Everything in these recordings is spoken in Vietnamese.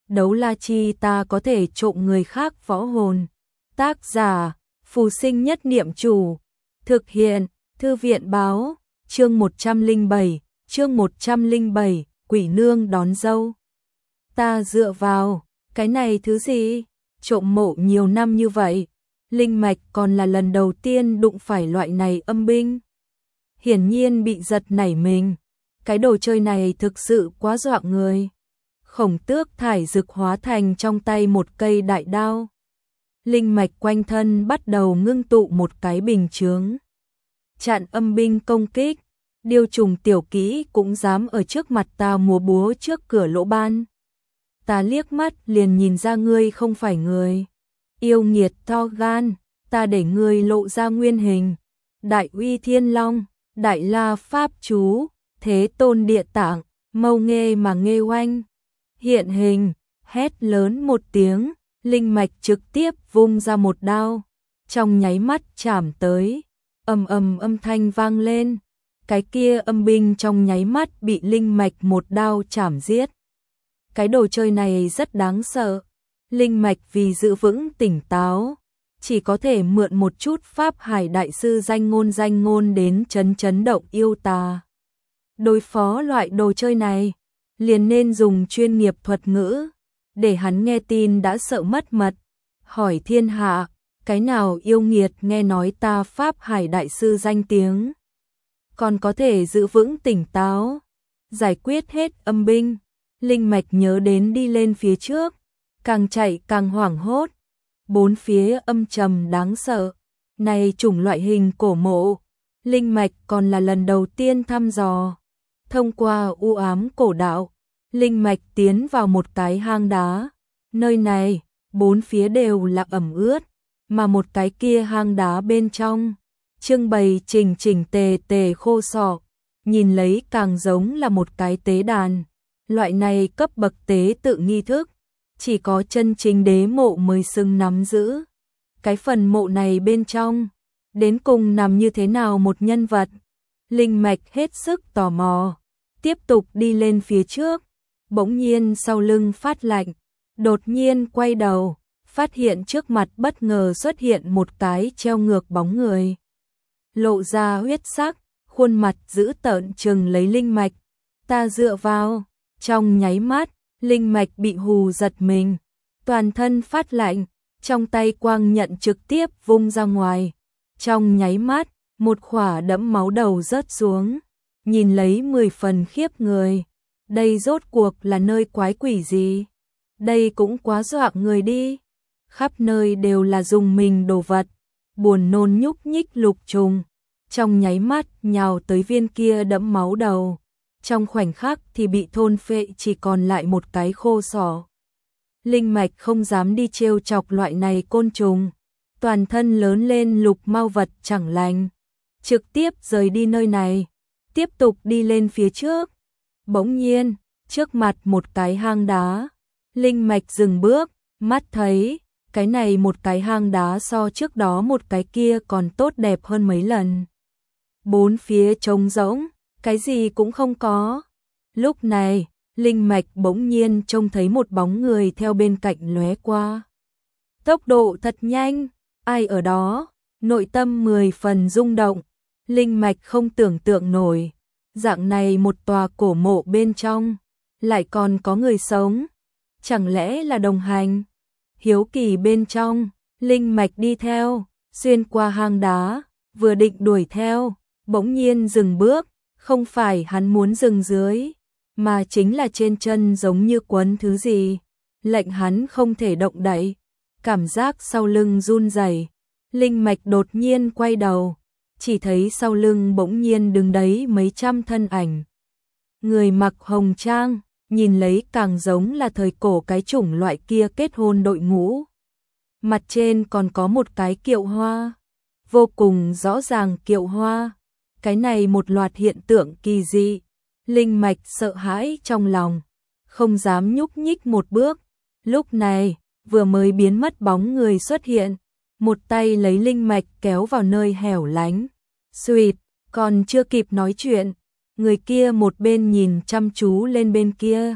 đấu la chi ta có thể trộm người khác võ hồn. Tác giả, Phù Sinh Nhất Niệm Chủ. Thực hiện, Thư viện báo, chương 107, Quỷ Nương đón dâu. Ta dựa vào, cái này thứ gì? Trộm mộ nhiều năm như vậy, linh mạch còn là lần đầu tiên đụng phải loại này âm binh. Hiển nhiên bị giật nảy mình, cái đồ chơi này thực sự quá dọa người. Khổng Tước thải dực hóa thành trong tay một cây đại đao. Linh mạch quanh thân bắt đầu ngưng tụ một cái bình chướng, chặn âm binh công kích. Điêu trùng tiểu kỹ cũng dám ở trước mặt ta múa búa trước cửa lỗ ban. Ta liếc mắt liền nhìn ra ngươi không phải người. Yêu nghiệt to gan, ta để ngươi lộ ra nguyên hình. Đại uy thiên long, đại la pháp chú, thế tôn địa tạng, mâu nghê mà nghê oanh. Hiện hình, hét lớn một tiếng, linh mạch trực tiếp vung ra một đao. Trong nháy mắt chảm tới, ầm ầm âm thanh vang lên. Cái kia âm binh trong nháy mắt bị linh mạch một đao chảm giết. Cái đồ chơi này rất đáng sợ. Linh mạch vì giữ vững tỉnh táo, chỉ có thể mượn một chút Pháp Hải đại sư danh ngôn đến chấn động yêu tà. Đối phó loại đồ chơi này, liền nên dùng chuyên nghiệp thuật ngữ, để hắn nghe tin đã sợ mất mật. Hỏi thiên hạ, cái nào yêu nghiệt nghe nói ta Pháp Hải đại sư danh tiếng, còn có thể giữ vững tỉnh táo, giải quyết hết âm binh. Linh mạch nhớ đến đi lên phía trước, càng chạy càng hoảng hốt. Bốn phía âm trầm đáng sợ. Này chủng loại hình cổ mộ, linh mạch còn là lần đầu tiên thăm dò. Thông qua u ám cổ đạo, linh mạch tiến vào một cái hang đá. Nơi này, bốn phía đều là ẩm ướt, mà một cái kia hang đá bên trong trưng bày chỉnh tề khô sọ, nhìn lấy càng giống là một cái tế đàn. Loại này cấp bậc tế tự nghi thức, chỉ có chân chính đế mộ mới xưng nắm giữ. Cái phần mộ này bên trong, đến cùng nằm như thế nào một nhân vật? Linh mạch hết sức tò mò, tiếp tục đi lên phía trước. Bỗng nhiên sau lưng phát lạnh, đột nhiên quay đầu, phát hiện trước mặt bất ngờ xuất hiện một cái treo ngược bóng người. Lộ ra huyết sắc, khuôn mặt dữ tợn trừng lấy linh mạch. Ta dựa vào, trong nháy mắt, linh mạch bị hù giật mình, toàn thân phát lạnh, trong tay quang nhận trực tiếp vung ra ngoài. Trong nháy mắt, một khỏa đẫm máu đầu rớt xuống, nhìn lấy 10 phần khiếp người. Đây rốt cuộc là nơi quái quỷ gì? Đây cũng quá dọa người đi. Khắp nơi đều là dùng mình đồ vật, buồn nôn nhúc nhích lục trùng, trong nháy mắt nhào tới viên kia đẫm máu đầu. Trong khoảnh khắc thì bị thôn phệ, chỉ còn lại một cái khô sọ. Linh mạch không dám đi trêu chọc loại này côn trùng, toàn thân lớn lên lục mau vật chẳng lành, trực tiếp rời đi nơi này, tiếp tục đi lên phía trước. Bỗng nhiên, trước mặt một cái hang đá, linh mạch dừng bước, mắt thấy, cái này một cái hang đá so trước đó một cái kia còn tốt đẹp hơn mấy lần. Bốn phía trống rỗng, cái gì cũng không có. Lúc này, linh mạch bỗng nhiên trông thấy một bóng người theo bên cạnh lóe qua. Tốc độ thật nhanh, ai ở đó? Nội tâm 10 phần rung động. Linh mạch không tưởng tượng nổi, dạng này một tòa cổ mộ bên trong, lại còn có người sống. Chẳng lẽ là đồng hành? Hiếu kỳ bên trong, linh mạch đi theo, xuyên qua hang đá, vừa định đuổi theo, bỗng nhiên dừng bước. Không phải hắn muốn dừng dưới, mà chính là trên chân giống như quấn thứ gì, lệnh hắn không thể động đậy. Cảm giác sau lưng run rẩy, linh mạch đột nhiên quay đầu, chỉ thấy sau lưng bỗng nhiên đứng đấy mấy trăm thân ảnh. Người mặc hồng trang, nhìn lấy càng giống là thời cổ cái chủng loại kia kết hôn đội ngũ. Mặt trên còn có một cái kiệu hoa, vô cùng rõ ràng kiệu hoa. Cái này một loạt hiện tượng kỳ dị, linh mạch sợ hãi trong lòng, không dám nhúc nhích một bước. Lúc này, vừa mới biến mất bóng người xuất hiện, một tay lấy linh mạch kéo vào nơi hẻo lánh. Xuỵt, còn chưa kịp nói chuyện, người kia một bên nhìn chăm chú lên bên kia,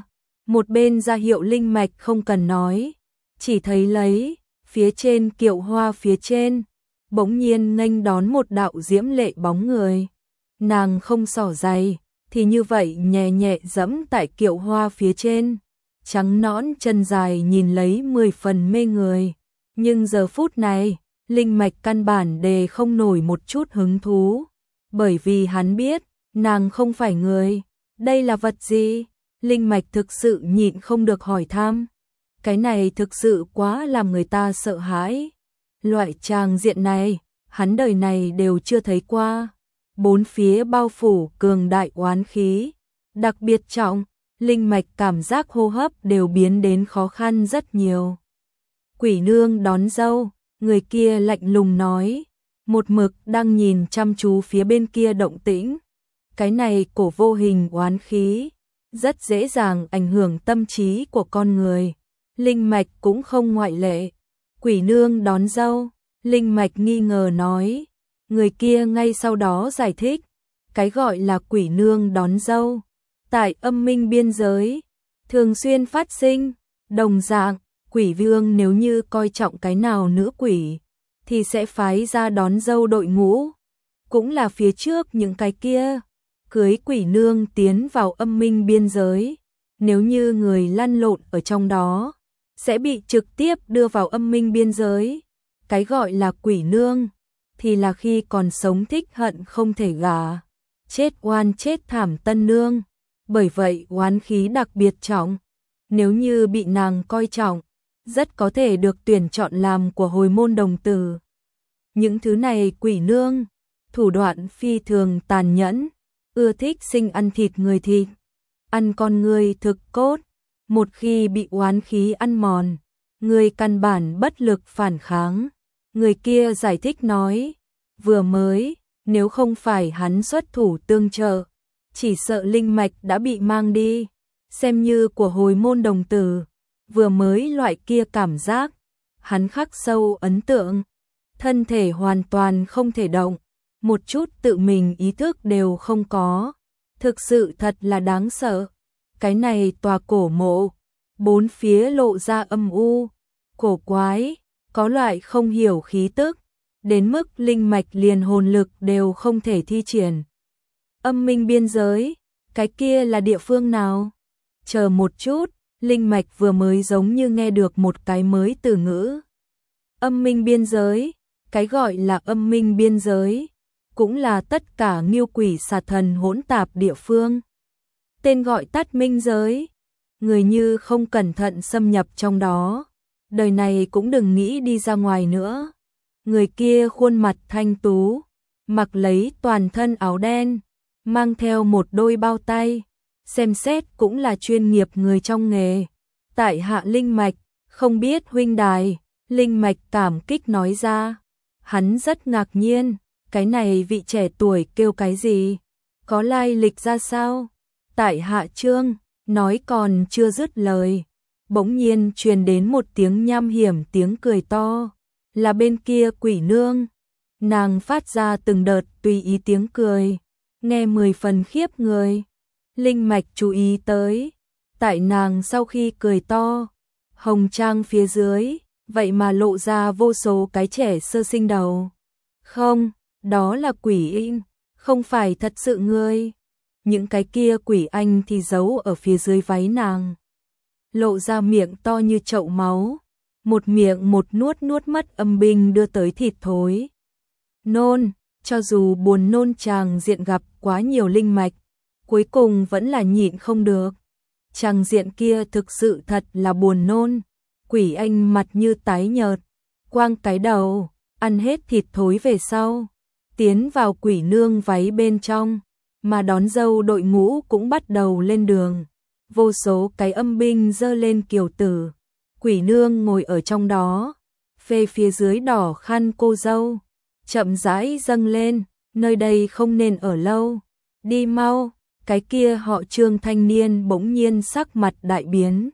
Một bên ra hiệu linh mạch không cần nói, chỉ thấy lấy, phía trên kiệu hoa phía trên, bỗng nhiên nghênh đón một đạo diễm lệ bóng người. Nàng không xỏ giày, thì như vậy nhẹ nhẹ dẫm tại kiệu hoa phía trên, trắng nõn chân dài nhìn lấy 10 phần mê người. Nhưng giờ phút này, linh mạch căn bản đề không nổi một chút hứng thú, bởi vì hắn biết, nàng không phải người. Đây là vật gì? Linh mạch thực sự nhịn không được hỏi thăm. Cái này thực sự quá làm người ta sợ hãi. Loại tràng diện này, hắn đời này đều chưa thấy qua. Bốn phía bao phủ cường đại oán khí, đặc biệt trọng, linh mạch cảm giác hô hấp đều biến đến khó khăn rất nhiều. Quỷ nương đón dâu, người kia lạnh lùng nói, một mực đang nhìn chăm chú phía bên kia động tĩnh. Cái này cổ vô hình oán khí, rất dễ dàng ảnh hưởng tâm trí của con người. Linh mạch cũng không ngoại lệ. Quỷ nương đón dâu, linh mạch nghi ngờ nói. Người kia ngay sau đó giải thích, cái gọi là quỷ nương đón dâu, tại âm minh biên giới, thường xuyên phát sinh, đồng dạng, quỷ vương nếu như coi trọng cái nào nữ quỷ, thì sẽ phái ra đón dâu đội ngũ, cũng là phía trước những cái kia, cưới quỷ nương tiến vào âm minh biên giới, nếu như người lăn lộn ở trong đó, sẽ bị trực tiếp đưa vào âm minh biên giới, cái gọi là quỷ nương thì là khi còn sống thích hận không thể gả, chết oan chết thảm tân nương, bởi vậy oán khí đặc biệt trọng, nếu như bị nàng coi trọng, rất có thể được tuyển chọn làm của hồi môn đồng tử. Những thứ này quỷ nương, thủ đoạn phi thường tàn nhẫn, ưa thích sinh ăn thịt người thịt, ăn con người thực cốt, một khi bị oán khí ăn mòn, người căn bản bất lực phản kháng. Người kia giải thích nói, vừa mới, nếu không phải hắn xuất thủ tương trợ, chỉ sợ linh mạch đã bị mang đi, xem như của hồi môn đồng tử, vừa mới loại kia cảm giác, hắn khắc sâu ấn tượng, thân thể hoàn toàn không thể động, một chút tự mình ý thức đều không có, thực sự thật là đáng sợ. Cái này tòa cổ mộ, bốn phía lộ ra âm u, cổ quái, có loại không hiểu khí tức, đến mức linh mạch liền hồn lực đều không thể thi triển. Âm minh biên giới, cái kia là địa phương nào? Chờ một chút, linh mạch vừa mới giống như nghe được một cái mới từ ngữ. Âm minh biên giới, cái gọi là âm minh biên giới, cũng là tất cả nghiêu quỷ xà thần hỗn tạp địa phương. Tên gọi tắt minh giới, người như không cẩn thận xâm nhập trong đó, đời này cũng đừng nghĩ đi ra ngoài nữa. Người kia khuôn mặt thanh tú, mặc lấy toàn thân áo đen, mang theo một đôi bao tay, xem xét cũng là chuyên nghiệp người trong nghề. Tại hạ linh mạch, không biết huynh đài, linh mạch cảm kích nói ra. Hắn rất ngạc nhiên, cái này vị trẻ tuổi kêu cái gì? Có lai lịch ra sao? Tại hạ Trương, nói còn chưa dứt lời, bỗng nhiên truyền đến một tiếng nham hiểm tiếng cười to, là bên kia quỷ nương. Nàng phát ra từng đợt tùy ý tiếng cười, nghe 10 phần khiếp người. Linh mạch chú ý tới, tại nàng sau khi cười to, hồng trang phía dưới, vậy mà lộ ra vô số cái trẻ sơ sinh đầu. Không, đó là quỷ in, không phải thật sự ngươi. Những cái kia quỷ anh thì giấu ở phía dưới váy nàng. Lộ ra miệng to như chậu máu, một miệng một nuốt mất âm binh đưa tới thịt thối. Nôn, cho dù buồn nôn chàng diện gặp quá nhiều linh mạch, cuối cùng vẫn là nhịn không được. Chàng diện kia thực sự thật là buồn nôn, quỷ anh mặt như tái nhợt, quang cái đầu, ăn hết thịt thối về sau, tiến vào quỷ nương váy bên trong, mà đón dâu đội ngũ cũng bắt đầu lên đường. Vô số cái âm binh giơ lên kiều tử, quỷ nương ngồi ở trong đó, phê phía dưới đỏ khăn cô dâu, chậm rãi dâng lên, nơi đây không nên ở lâu, đi mau. Cái kia họ Trương thanh niên bỗng nhiên sắc mặt đại biến,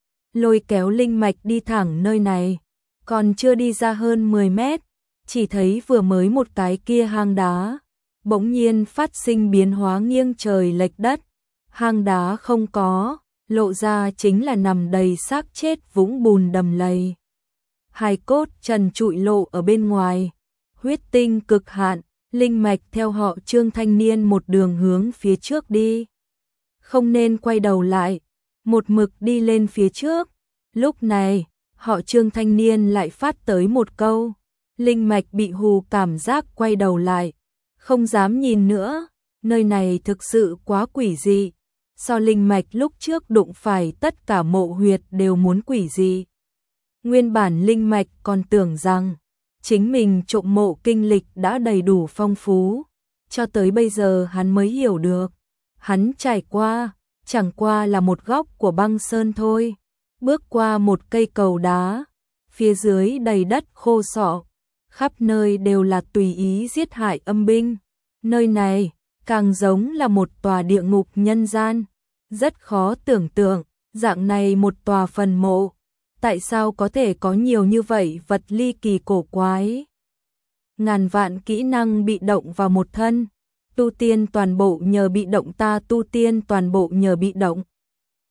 lôi kéo linh mạch đi thẳng nơi này, còn chưa đi ra hơn 10 mét, chỉ thấy vừa mới một cái kia hang đá, bỗng nhiên phát sinh biến hóa nghiêng trời lệch đất, hang đá không có, lộ ra chính là nằm đầy xác chết vũng bùn đầm lầy. Hài cốt trần trụi lộ ở bên ngoài, huyết tinh cực hạn, linh mạch theo họ Trương thanh niên một đường hướng phía trước đi. Không nên quay đầu lại, một mực đi lên phía trước. Lúc này, họ Trương thanh niên lại phát tới một câu. Linh mạch bị hù cảm giác quay đầu lại, không dám nhìn nữa, nơi này thực sự quá quỷ dị. So linh mạch lúc trước đụng phải tất cả mộ huyệt đều muốn quỷ dị. Nguyên bản linh mạch còn tưởng rằng chính mình trộm mộ kinh lịch đã đầy đủ phong phú, cho tới bây giờ hắn mới hiểu được, hắn trải qua chẳng qua là một góc của băng sơn thôi, bước qua một cây cầu đá, phía dưới đầy đất khô sọ, khắp nơi đều là tùy ý giết hại âm binh, nơi này càng giống là một tòa địa ngục nhân gian, rất khó tưởng tượng, dạng này một tòa phần mộ, tại sao có thể có nhiều như vậy vật ly kỳ cổ quái. Ngàn vạn kỹ năng bị động vào một thân, tu tiên toàn bộ nhờ bị động ta tu tiên toàn bộ nhờ bị động.